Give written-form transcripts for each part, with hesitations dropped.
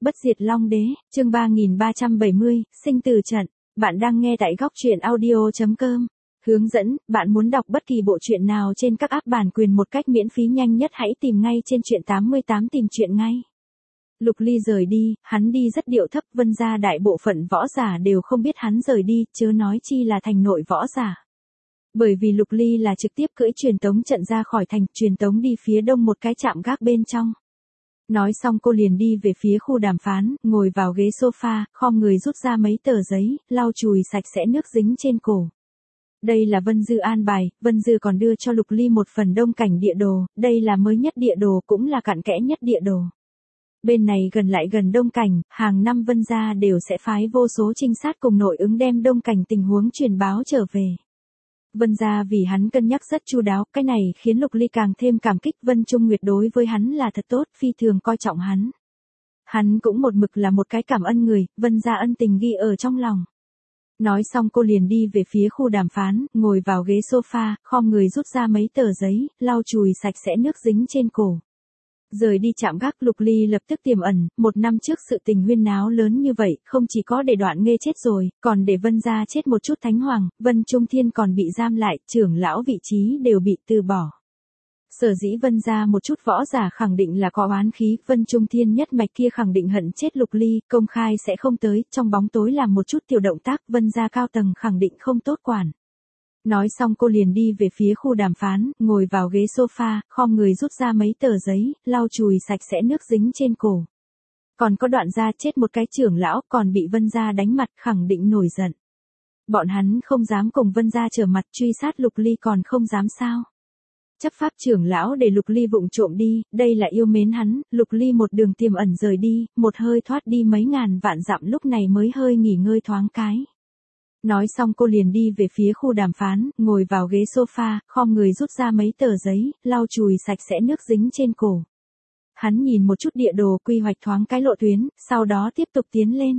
Bất diệt Long Đế, chương 3370, sinh tử trận. Bạn đang nghe tại góc truyện audio.com. Hướng dẫn, bạn muốn đọc bất kỳ bộ truyện nào trên các app bản quyền một cách miễn phí nhanh nhất hãy tìm ngay trên truyện 88 tìm truyện ngay. Lục Ly rời đi, hắn đi rất điệu thấp, Vân gia đại bộ phận võ giả đều không biết hắn rời đi, chớ nói chi là thành nội võ giả. Bởi vì Lục Ly là trực tiếp cưỡi truyền tống trận ra khỏi thành, truyền tống đi phía đông một cái trạm gác bên trong. Nói xong cô liền đi về phía khu đàm phán, ngồi vào ghế sofa, khom người rút ra mấy tờ giấy, lau chùi sạch sẽ nước dính trên cổ. Đây là Vân Dư an bài, Vân Dư còn đưa cho Lục Ly một phần đông cảnh địa đồ, đây là mới nhất địa đồ cũng là cặn kẽ nhất địa đồ. Bên này gần lại gần đông cảnh, hàng năm Vân gia đều sẽ phái vô số trinh sát cùng nội ứng đem đông cảnh tình huống truyền báo trở về. Vân gia vì hắn cân nhắc rất chu đáo, cái này khiến Lục Ly càng thêm cảm kích, Vân Trung Nguyệt đối với hắn là thật tốt, phi thường coi trọng hắn. Hắn cũng một mực là một cái cảm ơn người, Vân gia ân tình ghi ở trong lòng. Nói xong cô liền đi về phía khu đàm phán, ngồi vào ghế sofa, khom người rút ra mấy tờ giấy, lau chùi sạch sẽ nước dính trên cổ. Rời đi trạm gác, Lục Ly lập tức tiềm ẩn, một năm trước sự tình huyên náo lớn như vậy, không chỉ có để Đoạn Nghê chết rồi, còn để Vân gia chết một chút thánh hoàng, Vân Trung Thiên còn bị giam lại, trưởng lão vị trí đều bị từ bỏ. Sở dĩ Vân gia một chút võ giả khẳng định là có oán khí, Vân Trung Thiên nhất mạch kia khẳng định hận chết Lục Ly, công khai sẽ không tới, trong bóng tối làm một chút tiểu động tác, Vân gia cao tầng khẳng định không tốt quản. Nói xong cô liền đi về phía khu đàm phán, ngồi vào ghế sofa, khom người rút ra mấy tờ giấy, lau chùi sạch sẽ nước dính trên cổ. Còn có Đoạn gia chết một cái trưởng lão, còn bị Vân gia đánh mặt, khẳng định nổi giận. Bọn hắn không dám cùng Vân gia trở mặt, truy sát Lục Ly còn không dám sao. Chấp pháp trưởng lão để Lục Ly vụng trộm đi, đây là yêu mến hắn, Lục Ly một đường tiềm ẩn rời đi, một hơi thoát đi mấy ngàn vạn dặm, lúc này mới hơi nghỉ ngơi thoáng cái. Nói xong cô liền đi về phía khu đàm phán, ngồi vào ghế sofa, khom người rút ra mấy tờ giấy, lau chùi sạch sẽ nước dính trên cổ. Hắn nhìn một chút địa đồ quy hoạch thoáng cái lộ tuyến, sau đó tiếp tục tiến lên.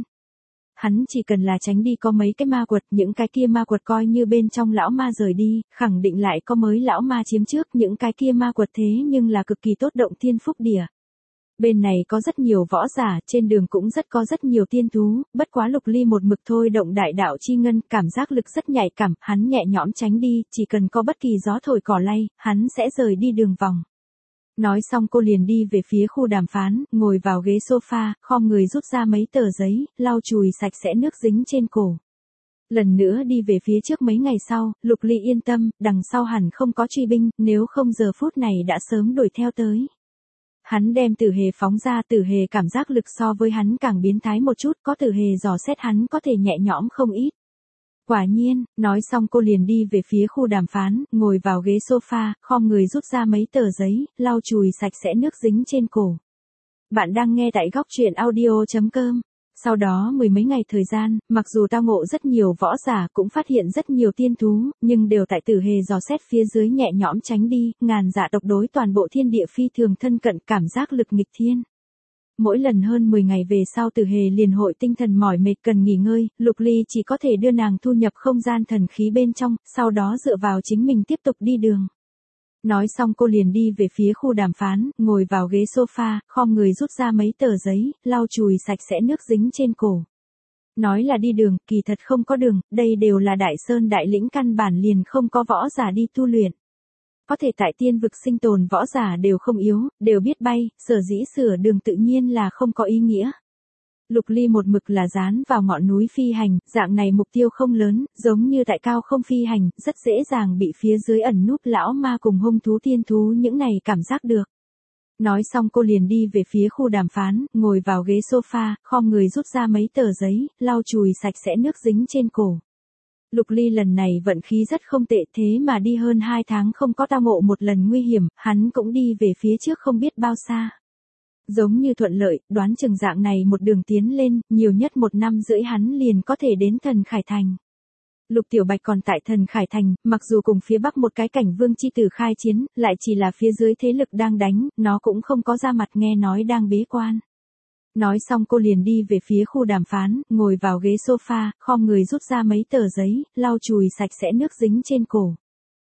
Hắn chỉ cần là tránh đi có mấy cái ma quật, những cái kia ma quật coi như bên trong lão ma rời đi, khẳng định lại có mới lão ma chiếm trước, những cái kia ma quật thế nhưng là cực kỳ tốt động thiên phúc địa. Bên này có rất nhiều võ giả, trên đường cũng có rất nhiều tiên thú, bất quá Lục Ly một mực thôi động đại đạo chi ngân, cảm giác lực rất nhạy cảm, hắn nhẹ nhõm tránh đi, chỉ cần có bất kỳ gió thổi cỏ lay, hắn sẽ rời đi đường vòng. Nói xong cô liền đi về phía khu đàm phán, ngồi vào ghế sofa, khom người rút ra mấy tờ giấy, lau chùi sạch sẽ nước dính trên cổ. Lần nữa đi về phía trước mấy ngày sau, Lục Ly yên tâm, đằng sau hẳn không có truy binh, nếu không giờ phút này đã sớm đuổi theo tới. Hắn đem Tử Hề phóng ra, Tử Hề cảm giác lực so với hắn càng biến thái một chút, có Tử Hề dò xét hắn có thể nhẹ nhõm không ít. Quả nhiên, nói xong cô liền đi về phía khu đàm phán, ngồi vào ghế sofa, khom người rút ra mấy tờ giấy, lau chùi sạch sẽ nước dính trên cổ. Bạn đang nghe tại góc truyện audio.com. Sau đó mười mấy ngày thời gian, mặc dù tao ngộ rất nhiều võ giả cũng phát hiện rất nhiều tiên thú, nhưng đều tại Tử Hề dò xét phía dưới nhẹ nhõm tránh đi, ngàn dạ độc đối toàn bộ thiên địa phi thường thân cận, cảm giác lực nghịch thiên. Mỗi lần hơn 10 ngày về sau Tử Hề liền hội tinh thần mỏi mệt cần nghỉ ngơi, Lục Ly chỉ có thể đưa nàng thu nhập không gian thần khí bên trong, sau đó dựa vào chính mình tiếp tục đi đường. Nói xong cô liền đi về phía khu đàm phán, ngồi vào ghế sofa, khom người rút ra mấy tờ giấy, lau chùi sạch sẽ nước dính trên cổ. Nói là đi đường, kỳ thật không có đường, đây đều là đại sơn đại lĩnh căn bản liền không có võ giả đi tu luyện. Có thể tại tiên vực sinh tồn võ giả đều không yếu, đều biết bay, sở dĩ sửa đường tự nhiên là không có ý nghĩa. Lục Ly một mực là dán vào ngọn núi phi hành, dạng này mục tiêu không lớn, giống như tại cao không phi hành, rất dễ dàng bị phía dưới ẩn núp lão ma cùng hung thú tiên thú những này cảm giác được. Nói xong cô liền đi về phía khu đàm phán, ngồi vào ghế sofa, khom người rút ra mấy tờ giấy, lau chùi sạch sẽ nước dính trên cổ. Lục Ly lần này vận khí rất không tệ, thế mà đi hơn 2 tháng không có tao ngộ một lần nguy hiểm, hắn cũng đi về phía trước không biết bao xa. Giống như thuận lợi, đoán chừng dạng này một đường tiến lên, nhiều nhất 1 năm rưỡi hắn liền có thể đến Thần Khải Thành. Lục Tiểu Bạch còn tại Thần Khải Thành, mặc dù cùng phía bắc một cái cảnh vương chi tử khai chiến, lại chỉ là phía dưới thế lực đang đánh, nó cũng không có ra mặt, nghe nói đang bế quan. Nói xong cô liền đi về phía khu đàm phán, ngồi vào ghế sofa, khom người rút ra mấy tờ giấy, lau chùi sạch sẽ nước dính trên cổ.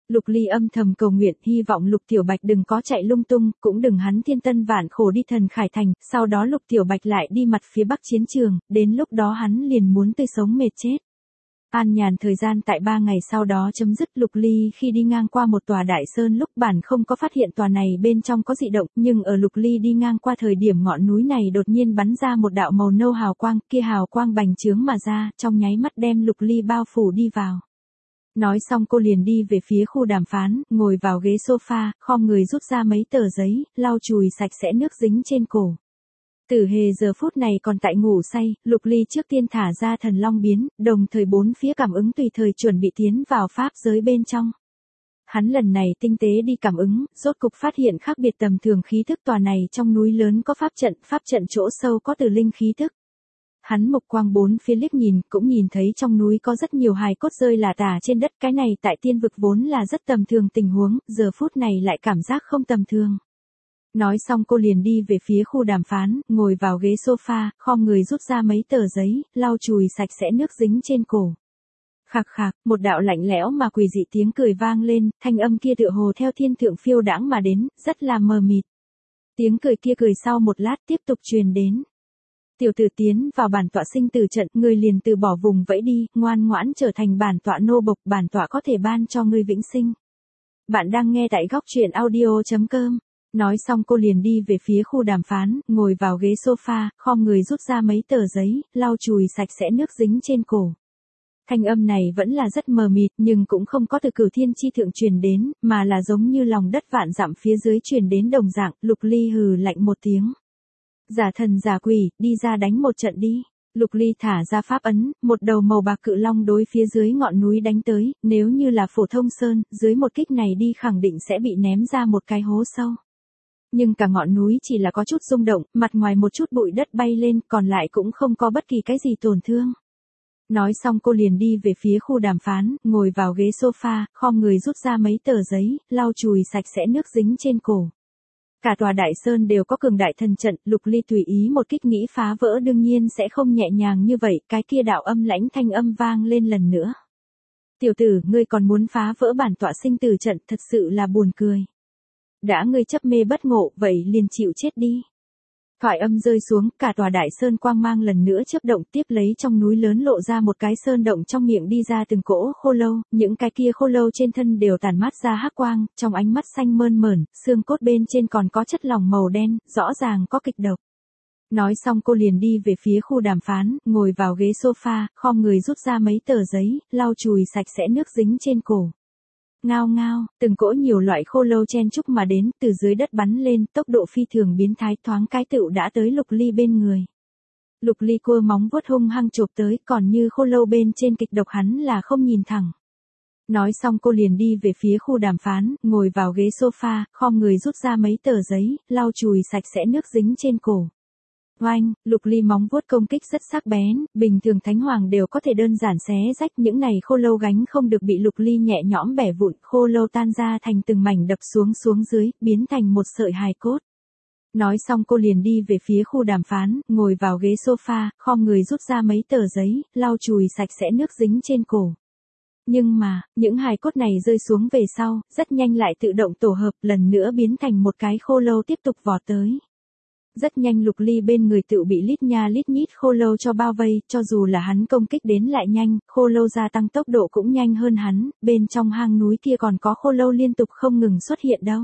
Lục Ly âm thầm cầu nguyện, hy vọng Lục Tiểu Bạch đừng có chạy lung tung, cũng đừng hắn thiên tân vạn khổ đi Thần Khải Thành, sau đó Lục Tiểu Bạch lại đi mặt phía bắc chiến trường, đến lúc đó hắn liền muốn tươi sống mệt chết. An nhàn thời gian tại 3 ngày sau đó chấm dứt. Lục Ly khi đi ngang qua một tòa đại sơn lúc bản không có phát hiện tòa này bên trong có dị động, nhưng ở Lục Ly đi ngang qua thời điểm ngọn núi này đột nhiên bắn ra một đạo màu nâu hào quang, kia hào quang bành trướng mà ra, trong nháy mắt đem Lục Ly bao phủ đi vào. Nói xong cô liền đi về phía khu đàm phán, ngồi vào ghế sofa, khom người rút ra mấy tờ giấy, lau chùi sạch sẽ nước dính trên cổ. Tử Hề giờ phút này còn tại ngủ say, Lục Ly trước tiên thả ra thần long biến, đồng thời bốn phía cảm ứng tùy thời chuẩn bị tiến vào pháp giới bên trong. Hắn lần này tinh tế đi cảm ứng, rốt cục phát hiện khác biệt tầm thường khí thức tòa này trong núi lớn có pháp trận chỗ sâu có tử linh khí thức. Hắn mục quang bốn phía liếc nhìn, cũng nhìn thấy trong núi có rất nhiều hài cốt rơi lả tả trên đất, cái này tại tiên vực vốn là rất tầm thường tình huống, giờ phút này lại cảm giác không tầm thường. Nói xong cô liền đi về phía khu đàm phán, ngồi vào ghế sofa, khom người rút ra mấy tờ giấy, lau chùi sạch sẽ nước dính trên cổ. Khạc khạc, một đạo lạnh lẽo mà quỷ dị tiếng cười vang lên, thanh âm kia tựa hồ theo thiên thượng phiêu đãng mà đến, rất là mờ mịt. Tiếng cười kia cười sau một lát tiếp tục truyền đến. Tiểu tử tiến vào bản tọa sinh tử trận, ngươi liền từ bỏ vùng vẫy đi, ngoan ngoãn trở thành bản tọa nô bộc, bản tọa có thể ban cho ngươi vĩnh sinh. Bạn đang nghe tại góc truyện audio.com. Nói xong cô liền đi về phía khu đàm phán, ngồi vào ghế sofa, khom người rút ra mấy tờ giấy, lau chùi sạch sẽ nước dính trên cổ. Thanh âm này vẫn là rất mờ mịt nhưng cũng không có từ Cửu Thiên chi thượng truyền đến, mà là giống như lòng đất vạn dặm phía dưới truyền đến đồng dạng. Lục Ly hừ lạnh một tiếng. Giả thần giả quỷ, đi ra đánh một trận đi. Lục Ly thả ra pháp ấn, một đầu màu bạc cự long đối phía dưới ngọn núi đánh tới, nếu như là phổ thông sơn, dưới một kích này đi khẳng định sẽ bị ném ra một cái hố sâu. Nhưng cả ngọn núi chỉ là có chút rung động, mặt ngoài một chút bụi đất bay lên, còn lại cũng không có bất kỳ cái gì tổn thương. Nói xong cô liền đi về phía khu đàm phán, ngồi vào ghế sofa, khom người rút ra mấy tờ giấy, lau chùi sạch sẽ nước dính trên cổ. Cả tòa đại sơn đều có cường đại thần trận, Lục Ly tùy ý một kích nghĩ phá vỡ đương nhiên sẽ không nhẹ nhàng như vậy, cái kia đạo âm lãnh thanh âm vang lên lần nữa. Tiểu tử, ngươi còn muốn phá vỡ bản tọa sinh tử trận, thật sự là buồn cười. Đã ngươi chấp mê bất ngộ, vậy liền chịu chết đi. Thoại âm rơi xuống, cả tòa đại sơn quang mang lần nữa chớp động, tiếp lấy trong núi lớn lộ ra một cái sơn động, trong miệng đi ra từng cỗ khô lâu, những cái kia khô lâu trên thân đều tản mát ra hắc quang, trong ánh mắt xanh mơn mởn, xương cốt bên trên còn có chất lỏng màu đen, rõ ràng có kịch độc. Nói xong cô liền đi về phía khu đàm phán, ngồi vào ghế sofa, khom người rút ra mấy tờ giấy, lau chùi sạch sẽ nước dính trên cổ. Ngao ngao, từng cỗ nhiều loại khô lâu chen chúc mà đến, từ dưới đất bắn lên, tốc độ phi thường biến thái, thoáng cái tựu đã tới Lục Ly bên người. Lục Ly cua móng vuốt hung hăng chộp tới, còn như khô lâu bên trên kịch độc hắn là không nhìn thẳng. Nói xong cô liền đi về phía khu đàm phán, ngồi vào ghế sofa, khom người rút ra mấy tờ giấy, lau chùi sạch sẽ nước dính trên cổ. Oanh, Lục Ly móng vuốt công kích rất sắc bén, bình thường thánh hoàng đều có thể đơn giản xé rách, những này khô lâu gánh không được, bị Lục Ly nhẹ nhõm bẻ vụn, khô lâu tan ra thành từng mảnh đập xuống dưới, biến thành một sợi hài cốt. Nói xong cô liền đi về phía khu đàm phán, ngồi vào ghế sofa, khom người rút ra mấy tờ giấy, lau chùi sạch sẽ nước dính trên cổ. Nhưng mà, những hài cốt này rơi xuống về sau, rất nhanh lại tự động tổ hợp, lần nữa biến thành một cái khô lâu tiếp tục vọt tới. Rất nhanh Lục Ly bên người tự bị lít nha lít nhít khô lâu cho bao vây, cho dù là hắn công kích đến lại nhanh, khô lâu gia tăng tốc độ cũng nhanh hơn hắn, bên trong hang núi kia còn có khô lâu liên tục không ngừng xuất hiện đâu.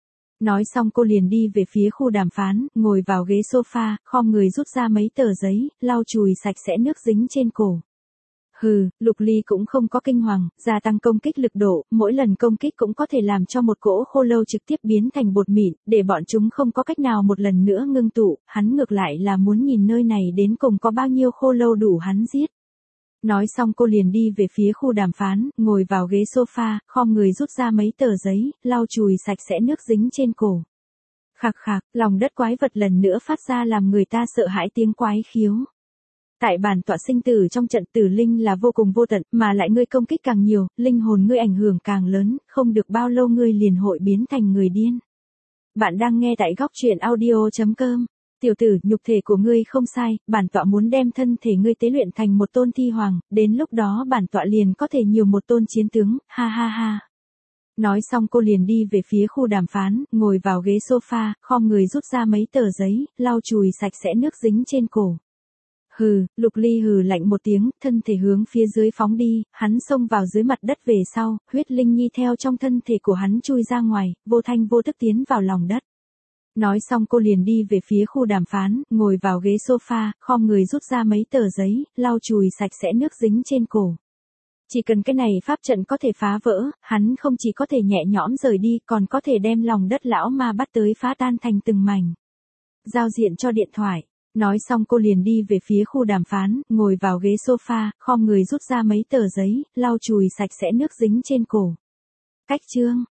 Nói xong cô liền đi về phía khu đàm phán, ngồi vào ghế sofa, khom người rút ra mấy tờ giấy, lau chùi sạch sẽ nước dính trên cổ. Hừ, Lục Ly cũng không có kinh hoàng, gia tăng công kích lực độ, mỗi lần công kích cũng có thể làm cho một cỗ khô lâu trực tiếp biến thành bột mịn, để bọn chúng không có cách nào một lần nữa ngưng tụ, hắn ngược lại là muốn nhìn nơi này đến cùng có bao nhiêu khô lâu đủ hắn giết. Nói xong cô liền đi về phía khu đàm phán, ngồi vào ghế sofa, khom người rút ra mấy tờ giấy, lau chùi sạch sẽ nước dính trên cổ. Khạc khạc, lòng đất quái vật lần nữa phát ra làm người ta sợ hãi tiếng quái khiếu. Tại bản tọa sinh tử trong trận tử linh là vô cùng vô tận, mà lại ngươi công kích càng nhiều, linh hồn ngươi ảnh hưởng càng lớn, không được bao lâu ngươi liền hội biến thành người điên. Bạn đang nghe tại góc truyện audio.com. Tiểu tử, nhục thể của ngươi không sai, bản tọa muốn đem thân thể ngươi tế luyện thành một tôn thi hoàng, đến lúc đó bản tọa liền có thể nhiều một tôn chiến tướng, ha ha ha. Nói xong cô liền đi về phía khu đàm phán, ngồi vào ghế sofa, khom người rút ra mấy tờ giấy, lau chùi sạch sẽ nước dính trên cổ. Hừ, Lục Ly hừ lạnh một tiếng, thân thể hướng phía dưới phóng đi, hắn xông vào dưới mặt đất về sau, huyết linh nhi theo trong thân thể của hắn chui ra ngoài, vô thanh vô tức tiến vào lòng đất. Nói xong cô liền đi về phía khu đàm phán, ngồi vào ghế sofa, khom người rút ra mấy tờ giấy, lau chùi sạch sẽ nước dính trên cổ. Chỉ cần cái này pháp trận có thể phá vỡ, hắn không chỉ có thể nhẹ nhõm rời đi, còn có thể đem lòng đất lão ma bắt tới phá tan thành từng mảnh. Giao diện cho điện thoại. Nói xong cô liền đi về phía khu đàm phán, ngồi vào ghế sofa, khom người rút ra mấy tờ giấy, lau chùi sạch sẽ nước dính trên cổ. Cách chương